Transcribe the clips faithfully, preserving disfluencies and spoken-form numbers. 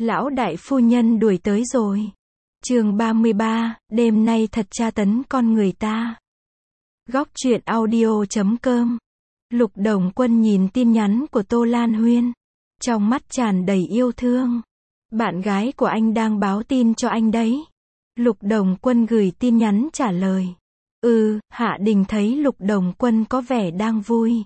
Lão đại phu nhân đuổi tới rồi. Chương ba mươi ba, đêm nay thật tra tấn con người ta. Góc truyện audio chấm com. Lục Đồng Quân nhìn tin nhắn của Tô Lan Huyên, trong mắt tràn đầy yêu thương. Bạn gái của anh đang báo tin cho anh đấy. Lục Đồng Quân gửi tin nhắn trả lời. Ừ, Hạ Đình thấy Lục Đồng Quân có vẻ đang vui.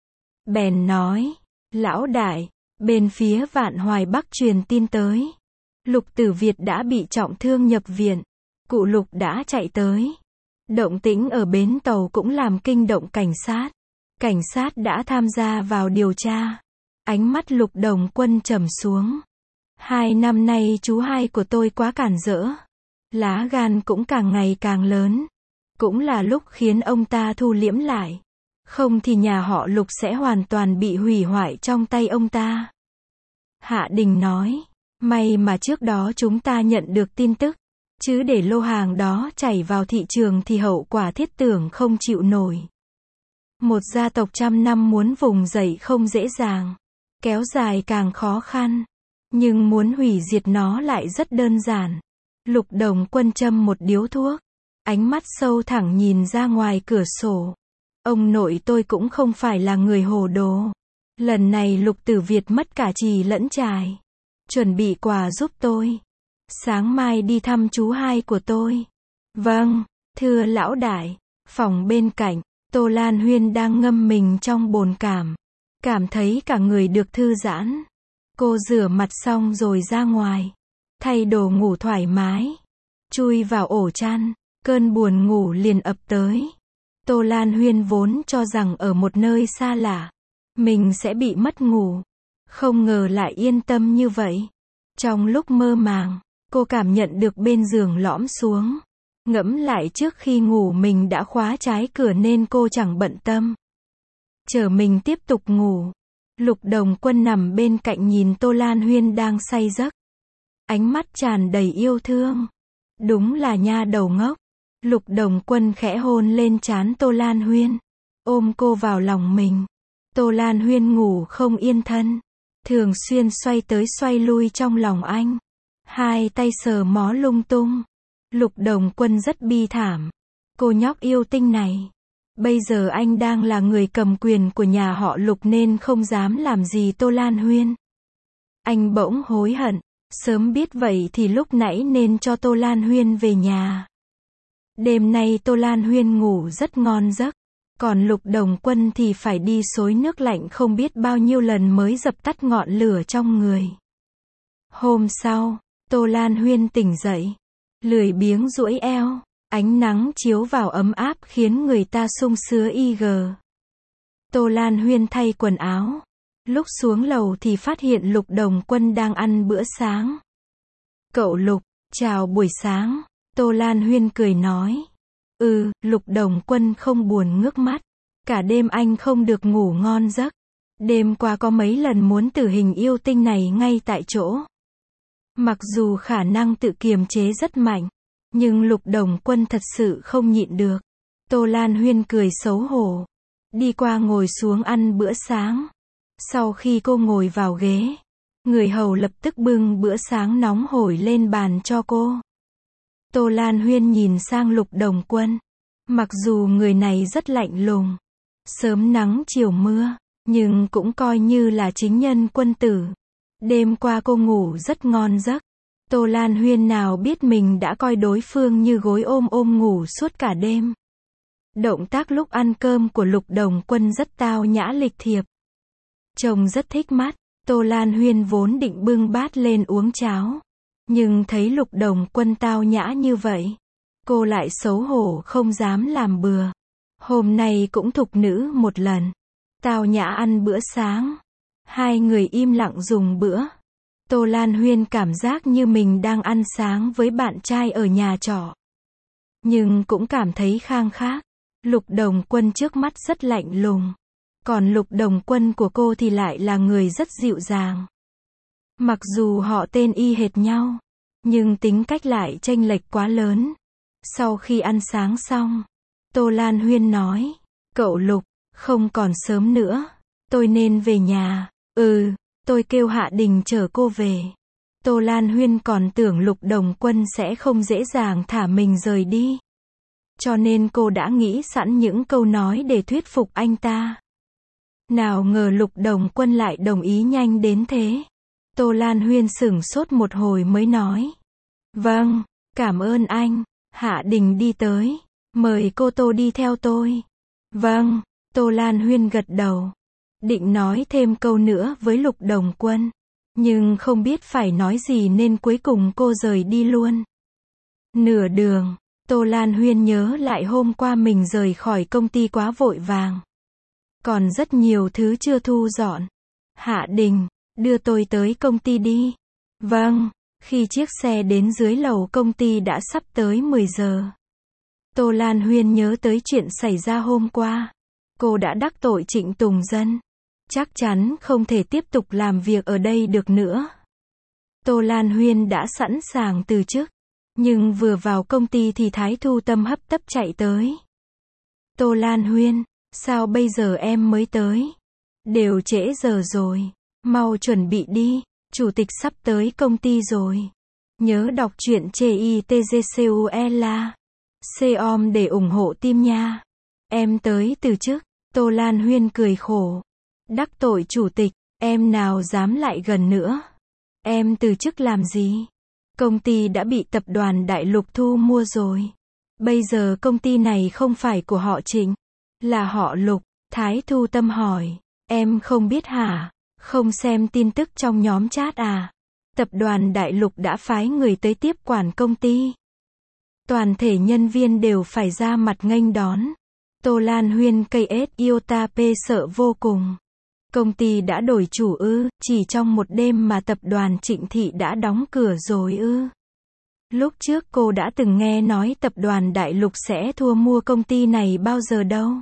Bèn nói, lão đại, bên phía Vạn Hoài Bắc truyền tin tới. Lục Tử Việt đã bị trọng thương nhập viện. Cụ Lục đã chạy tới. Động tĩnh ở bến tàu cũng làm kinh động cảnh sát. Cảnh sát đã tham gia vào điều tra. Ánh mắt Lục Đồng Quân trầm xuống. Hai năm nay chú hai của tôi quá cản rỡ. Lá gan cũng càng ngày càng lớn. Cũng là lúc khiến ông ta thu liễm lại. Không thì nhà họ Lục sẽ hoàn toàn bị hủy hoại trong tay ông ta. Hạ Đình nói, may mà trước đó chúng ta nhận được tin tức. Chứ để lô hàng đó chảy vào thị trường thì hậu quả thiết tưởng không chịu nổi. Một gia tộc trăm năm muốn vùng dậy không dễ dàng. Kéo dài càng khó khăn. Nhưng muốn hủy diệt nó lại rất đơn giản. Lục Đồng Quân châm một điếu thuốc. Ánh mắt sâu thẳng nhìn ra ngoài cửa sổ. Ông nội tôi cũng không phải là người hồ đồ. Lần này Lục Tử Việt mất cả trì lẫn trài. Chuẩn bị quà giúp tôi. Sáng mai đi thăm chú hai của tôi. Vâng, thưa lão đại. Phòng bên cạnh, Tô Lan Huyên đang ngâm mình trong bồn cảm. Cảm thấy cả người được thư giãn. Cô rửa mặt xong rồi ra ngoài. Thay đồ ngủ thoải mái. Chui vào ổ chăn. Cơn buồn ngủ liền ập tới. Tô Lan Huyên vốn cho rằng ở một nơi xa lạ, mình sẽ bị mất ngủ. Không ngờ lại yên tâm như vậy. Trong lúc mơ màng, cô cảm nhận được bên giường lõm xuống. Ngẫm lại trước khi ngủ mình đã khóa trái cửa nên cô chẳng bận tâm. Chờ mình tiếp tục ngủ. Lục Đồng Quân nằm bên cạnh nhìn Tô Lan Huyên đang say giấc. Ánh mắt tràn đầy yêu thương. Đúng là nha đầu ngốc. Lục Đồng Quân khẽ hôn lên trán Tô Lan Huyên. Ôm cô vào lòng mình. Tô Lan Huyên ngủ không yên thân. Thường xuyên xoay tới xoay lui trong lòng anh. Hai tay sờ mó lung tung. Lục Đồng Quân rất bi thảm. Cô nhóc yêu tinh này. Bây giờ anh đang là người cầm quyền của nhà họ Lục nên không dám làm gì Tô Lan Huyên. Anh bỗng hối hận. Sớm biết vậy thì lúc nãy nên cho Tô Lan Huyên về nhà. Đêm nay Tô Lan Huyên ngủ rất ngon giấc. Còn Lục Đồng Quân thì phải đi xối nước lạnh không biết bao nhiêu lần mới dập tắt ngọn lửa trong người. Hôm sau, Tô Lan Huyên tỉnh dậy. Lười biếng duỗi eo. Ánh nắng chiếu vào ấm áp khiến người ta sung sướng y gờ. Tô Lan Huyên thay quần áo. Lúc xuống lầu thì phát hiện Lục Đồng Quân đang ăn bữa sáng. Cậu Lục, chào buổi sáng. Tô Lan Huyên cười nói. Ừ, Lục Đồng Quân không buồn ngước mắt. Cả đêm anh không được ngủ ngon giấc. Đêm qua có mấy lần muốn tử hình yêu tinh này ngay tại chỗ. Mặc dù khả năng tự kiềm chế rất mạnh. Nhưng Lục Đồng Quân thật sự không nhịn được. Tô Lan Huyên cười xấu hổ. Đi qua ngồi xuống ăn bữa sáng. Sau khi cô ngồi vào ghế, người hầu lập tức bưng bữa sáng nóng hổi lên bàn cho cô. Tô Lan Huyên nhìn sang Lục Đồng Quân. Mặc dù người này rất lạnh lùng, sớm nắng chiều mưa, nhưng cũng coi như là chính nhân quân tử. Đêm qua cô ngủ rất ngon giấc. Tô Lan Huyên nào biết mình đã coi đối phương như gối ôm ôm ngủ suốt cả đêm. Động tác lúc ăn cơm của Lục Đồng Quân rất tao nhã lịch thiệp. Trông rất thích mắt. Tô Lan Huyên vốn định bưng bát lên uống cháo. Nhưng thấy Lục Đồng Quân tao nhã như vậy. Cô lại xấu hổ không dám làm bừa. Hôm nay cũng thục nữ một lần. Tao nhã ăn bữa sáng. Hai người im lặng dùng bữa. Tô Lan Huyên cảm giác như mình đang ăn sáng với bạn trai ở nhà trọ. Nhưng cũng cảm thấy khang khác. Lục Đồng Quân trước mắt rất lạnh lùng. Còn Lục Đồng Quân của cô thì lại là người rất dịu dàng. Mặc dù họ tên y hệt nhau, nhưng tính cách lại chênh lệch quá lớn. Sau khi ăn sáng xong, Tô Lan Huyên nói, cậu Lục, không còn sớm nữa, tôi nên về nhà. Ừ, tôi kêu Hạ Đình chở cô về. Tô Lan Huyên còn tưởng Lục Đồng Quân sẽ không dễ dàng thả mình rời đi. Cho nên cô đã nghĩ sẵn những câu nói để thuyết phục anh ta. Nào ngờ Lục Đồng Quân lại đồng ý nhanh đến thế. Tô Lan Huyên sửng sốt một hồi mới nói. Vâng, cảm ơn anh. Hạ Đình đi tới. Mời cô Tô đi theo tôi. Vâng, Tô Lan Huyên gật đầu. Định nói thêm câu nữa với Lục Đồng Quân. Nhưng không biết phải nói gì nên cuối cùng cô rời đi luôn. Nửa đường, Tô Lan Huyên nhớ lại hôm qua mình rời khỏi công ty quá vội vàng. Còn rất nhiều thứ chưa thu dọn. Hạ Đình, đưa tôi tới công ty đi. Vâng, khi chiếc xe đến dưới lầu công ty đã sắp tới mười giờ. Tô Lan Huyên nhớ tới chuyện xảy ra hôm qua. Cô đã đắc tội Trịnh Tùng Dân. Chắc chắn không thể tiếp tục làm việc ở đây được nữa. Tô Lan Huyên đã sẵn sàng từ chức. Nhưng vừa vào công ty thì Thái Thu Tâm hấp tấp chạy tới. Tô Lan Huyên, sao bây giờ em mới tới? Đều trễ giờ rồi. Mau chuẩn bị đi. Chủ tịch sắp tới công ty rồi. Nhớ đọc truyện chê i tê giê xê u ela. Com để ủng hộ team nha. Em tới từ chức. Tô Lan Huyên cười khổ. Đắc tội chủ tịch, em nào dám lại gần nữa. Em từ chức làm gì? Công ty đã bị tập đoàn Đại Lục thu mua rồi. Bây giờ công ty này không phải của họ Trịnh, là họ Lục. Thái Thu Tâm hỏi. Em không biết hả? Không xem tin tức trong nhóm chat à? Tập đoàn Đại Lục đã phái người tới tiếp quản công ty. Toàn thể nhân viên đều phải ra mặt nghênh đón. Tô Lan Huyên cây ét Iota P sợ vô cùng. Công ty đã đổi chủ ư, chỉ trong một đêm mà tập đoàn Trịnh Thị đã đóng cửa rồi ư. Lúc trước cô đã từng nghe nói tập đoàn Đại Lục sẽ thua mua công ty này bao giờ đâu.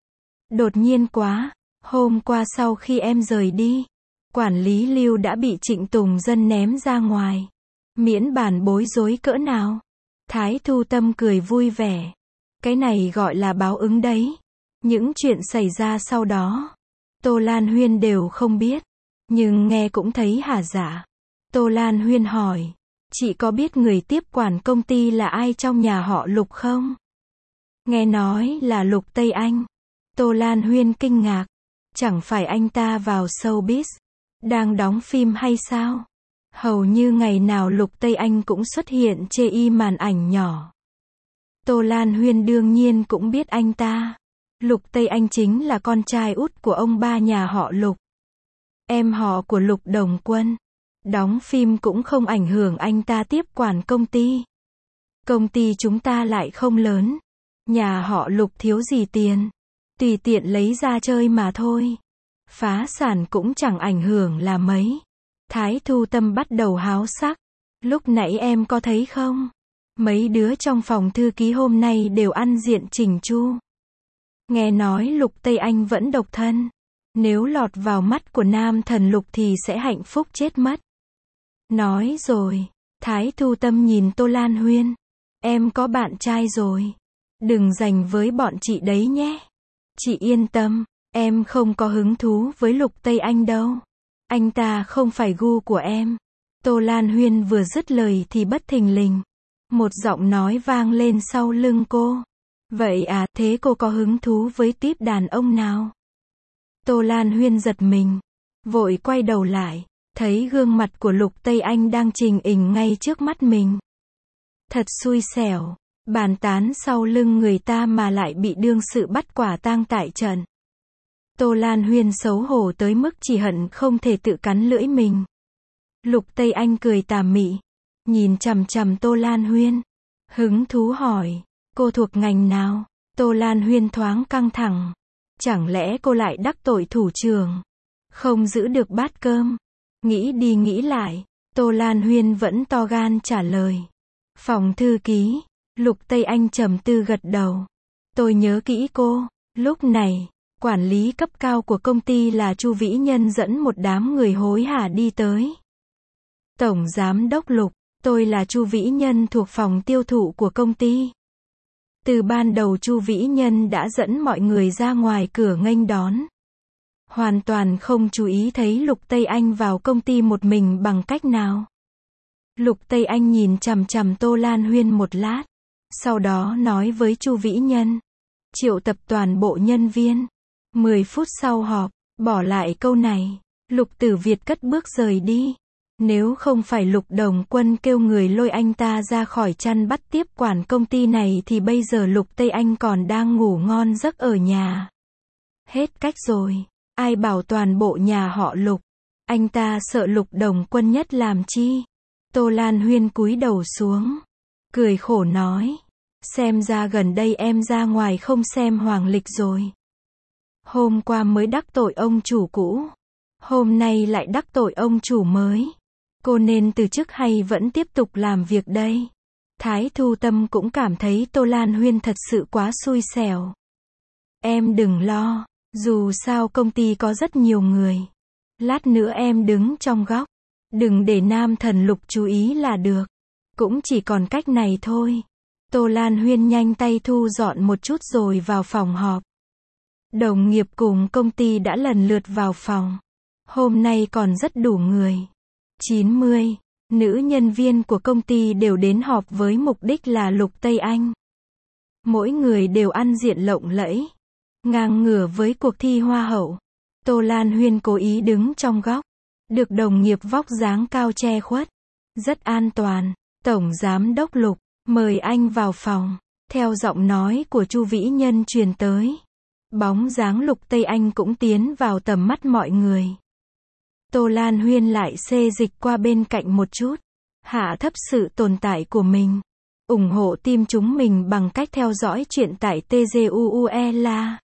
Đột nhiên quá, hôm qua sau khi em rời đi, quản lý Lưu đã bị Trịnh Tùng Dân ném ra ngoài. Miễn bàn bối rối cỡ nào. Thái Thu Tâm cười vui vẻ. Cái này gọi là báo ứng đấy. Những chuyện xảy ra sau đó, Tô Lan Huyên đều không biết. Nhưng nghe cũng thấy hả dạ. Tô Lan Huyên hỏi. Chị có biết người tiếp quản công ty là ai trong nhà họ Lục không? Nghe nói là Lục Tây Anh. Tô Lan Huyên kinh ngạc. Chẳng phải anh ta vào showbiz, đang đóng phim hay sao? Hầu như ngày nào Lục Tây Anh cũng xuất hiện chê y màn ảnh nhỏ. Tô Lan Huyên đương nhiên cũng biết anh ta. Lục Tây Anh chính là con trai út của ông ba nhà họ Lục. Em họ của Lục Đồng Quân. Đóng phim cũng không ảnh hưởng anh ta tiếp quản công ty. Công ty chúng ta lại không lớn. Nhà họ Lục thiếu gì tiền. Tùy tiện lấy ra chơi mà thôi. Phá sản cũng chẳng ảnh hưởng là mấy. Thái Thu Tâm bắt đầu háo sắc. Lúc nãy em có thấy không? Mấy đứa trong phòng thư ký hôm nay đều ăn diện chỉnh chu. Nghe nói Lục Tây Anh vẫn độc thân. Nếu lọt vào mắt của nam thần Lục thì sẽ hạnh phúc chết mất. Nói rồi. Thái Thu Tâm nhìn Tô Lan Huyên. Em có bạn trai rồi. Đừng giành với bọn chị đấy nhé. Chị yên tâm. Em không có hứng thú với Lục Tây Anh đâu. Anh ta không phải gu của em. Tô Lan Huyên vừa dứt lời thì bất thình lình. Một giọng nói vang lên sau lưng cô. Vậy à, thế cô có hứng thú với típ đàn ông nào? Tô Lan Huyên giật mình. Vội quay đầu lại. Thấy gương mặt của Lục Tây Anh đang trình hình ngay trước mắt mình. Thật xui xẻo. Bàn tán sau lưng người ta mà lại bị đương sự bắt quả tang tại trận. Tô Lan Huyên xấu hổ tới mức chỉ hận không thể tự cắn lưỡi mình. Lục Tây Anh cười tà mị. Nhìn chằm chằm Tô Lan Huyên. Hứng thú hỏi. Cô thuộc ngành nào? Tô Lan Huyên thoáng căng thẳng. Chẳng lẽ cô lại đắc tội thủ trưởng? Không giữ được bát cơm. Nghĩ đi nghĩ lại. Tô Lan Huyên vẫn to gan trả lời. Phòng thư ký. Lục Tây Anh trầm tư gật đầu. Tôi nhớ kỹ cô. Lúc này, quản lý cấp cao của công ty là Chu Vĩ Nhân dẫn một đám người hối hả đi tới. Tổng giám đốc Lục, tôi là Chu Vĩ Nhân thuộc phòng tiêu thụ của công ty. Từ ban đầu Chu Vĩ Nhân đã dẫn mọi người ra ngoài cửa nghênh đón. Hoàn toàn không chú ý thấy Lục Tây Anh vào công ty một mình bằng cách nào. Lục Tây Anh nhìn chằm chằm Tô Lan Huyên một lát. Sau đó nói với Chu Vĩ Nhân. Triệu tập toàn bộ nhân viên. mười phút sau họp. Bỏ lại câu này. Lục Tử Việt cất bước rời đi. Nếu không phải Lục Đồng Quân kêu người lôi anh ta ra khỏi chăn bắt tiếp quản công ty này thì bây giờ Lục Tây Anh còn đang ngủ ngon giấc ở nhà. Hết cách rồi. Ai bảo toàn bộ nhà họ Lục. Anh ta sợ Lục Đồng Quân nhất làm chi. Tô Lan Huyên cúi đầu xuống. Cười khổ nói. Xem ra gần đây em ra ngoài không xem hoàng lịch rồi. Hôm qua mới đắc tội ông chủ cũ. Hôm nay lại đắc tội ông chủ mới. Cô nên từ chức hay vẫn tiếp tục làm việc đây? Thái Thu Tâm cũng cảm thấy Tô Lan Huyên thật sự quá xui xẻo. Em đừng lo. Dù sao công ty có rất nhiều người. Lát nữa em đứng trong góc. Đừng để Nam Thần Lục chú ý là được. Cũng chỉ còn cách này thôi. Tô Lan Huyên nhanh tay thu dọn một chút rồi vào phòng họp. Đồng nghiệp cùng công ty đã lần lượt vào phòng. Hôm nay còn rất đủ người. chín mươi. Nữ nhân viên của công ty đều đến họp với mục đích là Lục Tây Anh. Mỗi người đều ăn diện lộng lẫy. Ngang ngửa với cuộc thi Hoa hậu. Tô Lan Huyên cố ý đứng trong góc. Được đồng nghiệp vóc dáng cao che khuất. Rất an toàn. Tổng Giám đốc Lục, mời anh vào phòng. Theo giọng nói của Chu Vĩ Nhân truyền tới. Bóng dáng Lục Tây Anh cũng tiến vào tầm mắt mọi người. Tô Lan Huyên lại xê dịch qua bên cạnh một chút. Hạ thấp sự tồn tại của mình. Ủng hộ team chúng mình bằng cách theo dõi chuyện tại tê giê u u e la.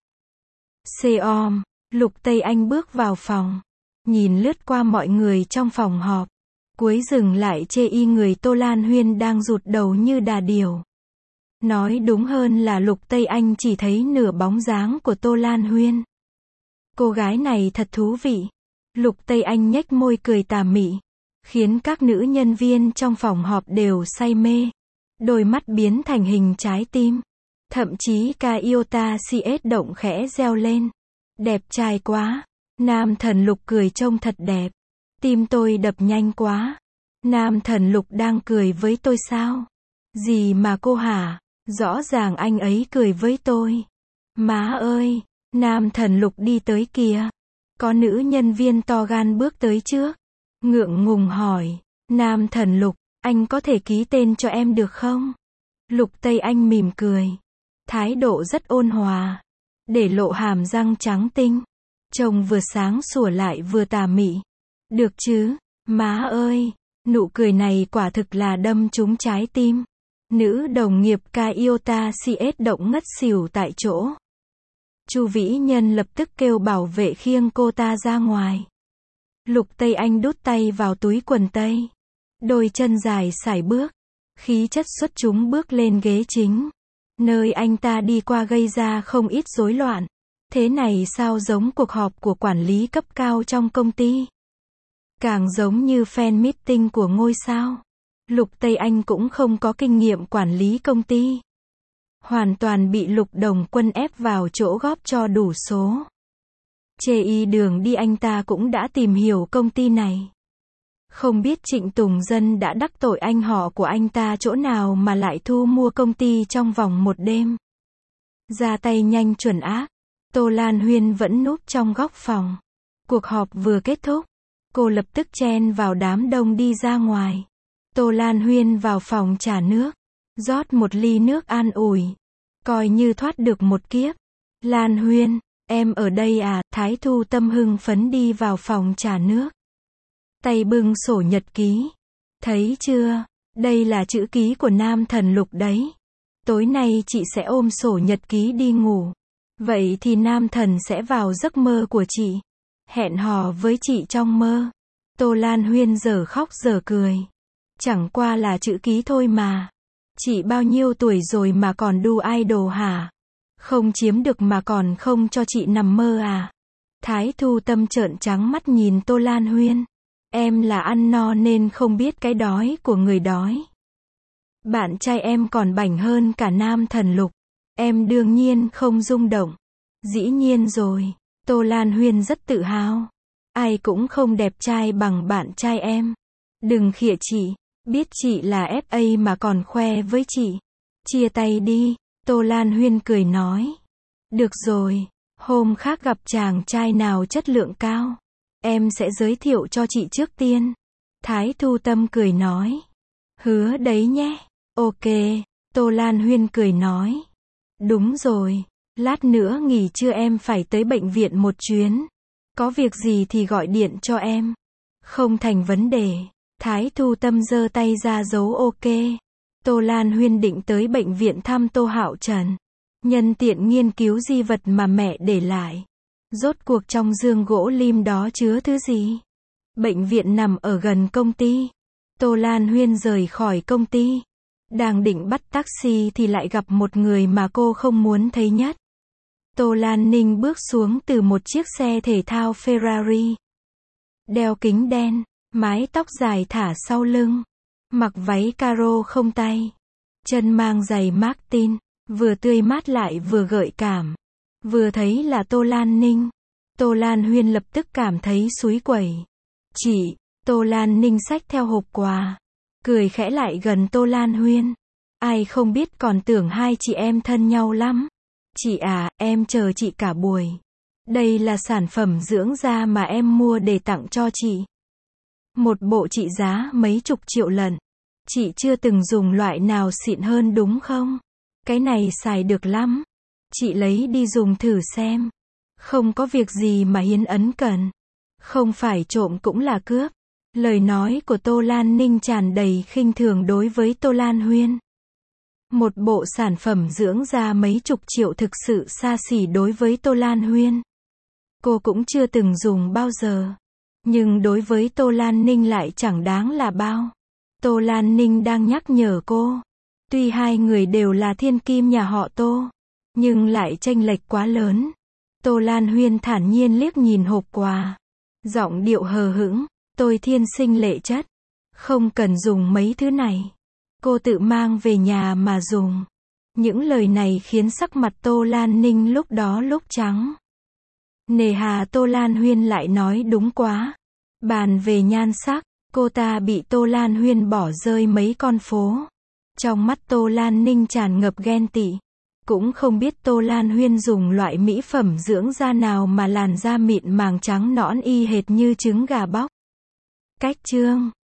Xeom, Lục Tây Anh bước vào phòng. Nhìn lướt qua mọi người trong phòng họp. Cuối dừng lại chê y người Tô Lan Huyên đang rụt đầu như đà điểu. Nói đúng hơn là Lục Tây Anh chỉ thấy nửa bóng dáng của Tô Lan Huyên. Cô gái này thật thú vị. Lục Tây Anh nhếch môi cười tà mị. Khiến các nữ nhân viên trong phòng họp đều say mê. Đôi mắt biến thành hình trái tim. Thậm chí ca Iota xê ét động khẽ reo lên. Đẹp trai quá. Nam Thần Lục cười trông thật đẹp. Tim tôi đập nhanh quá. Nam Thần Lục đang cười với tôi sao? Gì mà cô hả? Rõ ràng anh ấy cười với tôi. Má ơi, Nam Thần Lục đi tới kìa. Có nữ nhân viên to gan bước tới trước. Ngượng ngùng hỏi. Nam Thần Lục, anh có thể ký tên cho em được không? Lục Tây Anh mỉm cười. Thái độ rất ôn hòa. Để lộ hàm răng trắng tinh. Trông vừa sáng sủa lại vừa tà mị. Được chứ, má ơi. Nụ cười này quả thực là đâm trúng trái tim. Nữ đồng nghiệp ca Iota xê ét động ngất xỉu tại chỗ. Chu Vĩ Nhân lập tức kêu bảo vệ khiêng cô ta ra ngoài. Lục Tây Anh đút tay vào túi quần tây. Đôi chân dài sải bước. Khí chất xuất chúng bước lên ghế chính. Nơi anh ta đi qua gây ra không ít rối loạn. Thế này sao giống cuộc họp của quản lý cấp cao trong công ty? Càng giống như fan meeting của ngôi sao. Lục Tây Anh cũng không có kinh nghiệm quản lý công ty. Hoàn toàn bị Lục Đồng Quân ép vào chỗ góp cho đủ số. Chê y đường đi anh ta cũng đã tìm hiểu công ty này. Không biết Trịnh Tùng Dân đã đắc tội anh họ của anh ta chỗ nào mà lại thu mua công ty trong vòng một đêm. Ra tay nhanh chuẩn ác. Tô Lan Huyên vẫn núp trong góc phòng. Cuộc họp vừa kết thúc. Cô lập tức chen vào đám đông đi ra ngoài. Tô Lan Huyên vào phòng trả nước. Rót một ly nước an ủi. Coi như thoát được một kiếp. Lan Huyên, em ở đây à? Thái Thu Tâm hưng phấn đi vào phòng trả nước. Tay bưng sổ nhật ký. Thấy chưa? Đây là chữ ký của Nam Thần Lục đấy. Tối nay chị sẽ ôm sổ nhật ký đi ngủ. Vậy thì Nam Thần sẽ vào giấc mơ của chị. Hẹn hò với chị trong mơ. Tô Lan Huyên giờ khóc giờ cười. Chẳng qua là chữ ký thôi mà. Chị bao nhiêu tuổi rồi mà còn đu idol hả? Không chiếm được mà còn không cho chị nằm mơ à? Thái Thu Tâm trợn trắng mắt nhìn Tô Lan Huyên. Em là ăn no nên không biết cái đói của người đói. Bạn trai em còn bảnh hơn cả Nam Thần Lục. Em đương nhiên không rung động. Dĩ nhiên rồi. Tô Lan Huyên rất tự hào. Ai cũng không đẹp trai bằng bạn trai em. Đừng khịa chị. Biết chị là ép a mà còn khoe với chị. Chia tay đi, Tô Lan Huyên cười nói. Được rồi, hôm khác gặp chàng trai nào chất lượng cao, em sẽ giới thiệu cho chị trước tiên. Thái Thu Tâm cười nói. Hứa đấy nhé. Ok, Tô Lan Huyên cười nói. Đúng rồi, lát nữa nghỉ trưa em phải tới bệnh viện một chuyến. Có việc gì thì gọi điện cho em. Không thành vấn đề. Thái Thu Tâm giơ tay ra dấu ok. Tô Lan Huyên định tới bệnh viện thăm Tô Hạo Trần. Nhân tiện nghiên cứu di vật mà mẹ để lại. Rốt cuộc trong giường gỗ lim đó chứa thứ gì? Bệnh viện nằm ở gần công ty. Tô Lan Huyên rời khỏi công ty. Đang định bắt taxi thì lại gặp một người mà cô không muốn thấy nhất. Tô Lan Ninh bước xuống từ một chiếc xe thể thao Ferrari. Đeo kính đen, mái tóc dài thả sau lưng. Mặc váy caro không tay. Chân mang giày Martin. Vừa tươi mát lại vừa gợi cảm. Vừa thấy là Tô Lan Ninh. Tô Lan Huyên lập tức cảm thấy xúi quẩy. Chị, Tô Lan Ninh xách theo hộp quà. Cười khẽ lại gần Tô Lan Huyên. Ai không biết còn tưởng hai chị em thân nhau lắm. Chị à, em chờ chị cả buổi. Đây là sản phẩm dưỡng da mà em mua để tặng cho chị. Một bộ trị giá mấy chục triệu lận. Chị chưa từng dùng loại nào xịn hơn đúng không? Cái này xài được lắm. Chị lấy đi dùng thử xem. Không có việc gì mà hiến ấn cần. Không phải trộm cũng là cướp. Lời nói của Tô Lan Ninh tràn đầy khinh thường đối với Tô Lan Huyên. Một bộ sản phẩm dưỡng da mấy chục triệu thực sự xa xỉ đối với Tô Lan Huyên. Cô cũng chưa từng dùng bao giờ. Nhưng đối với Tô Lan Ninh lại chẳng đáng là bao. Tô Lan Ninh đang nhắc nhở cô. Tuy hai người đều là thiên kim nhà họ Tô, nhưng lại chênh lệch quá lớn. Tô Lan Huyên thản nhiên liếc nhìn hộp quà. Giọng điệu hờ hững. Tôi thiên sinh lệ chất. Không cần dùng mấy thứ này. Cô tự mang về nhà mà dùng. Những lời này khiến sắc mặt Tô Lan Ninh lúc đó lúc trắng. Nề hà Tô Lan Huyên lại nói đúng quá. Bàn về nhan sắc, cô ta bị Tô Lan Huyên bỏ rơi mấy con phố. Trong mắt Tô Lan Ninh tràn ngập ghen tị. Cũng không biết Tô Lan Huyên dùng loại mỹ phẩm dưỡng da nào mà làn da mịn màng trắng nõn y hệt như trứng gà bóc. Cách chương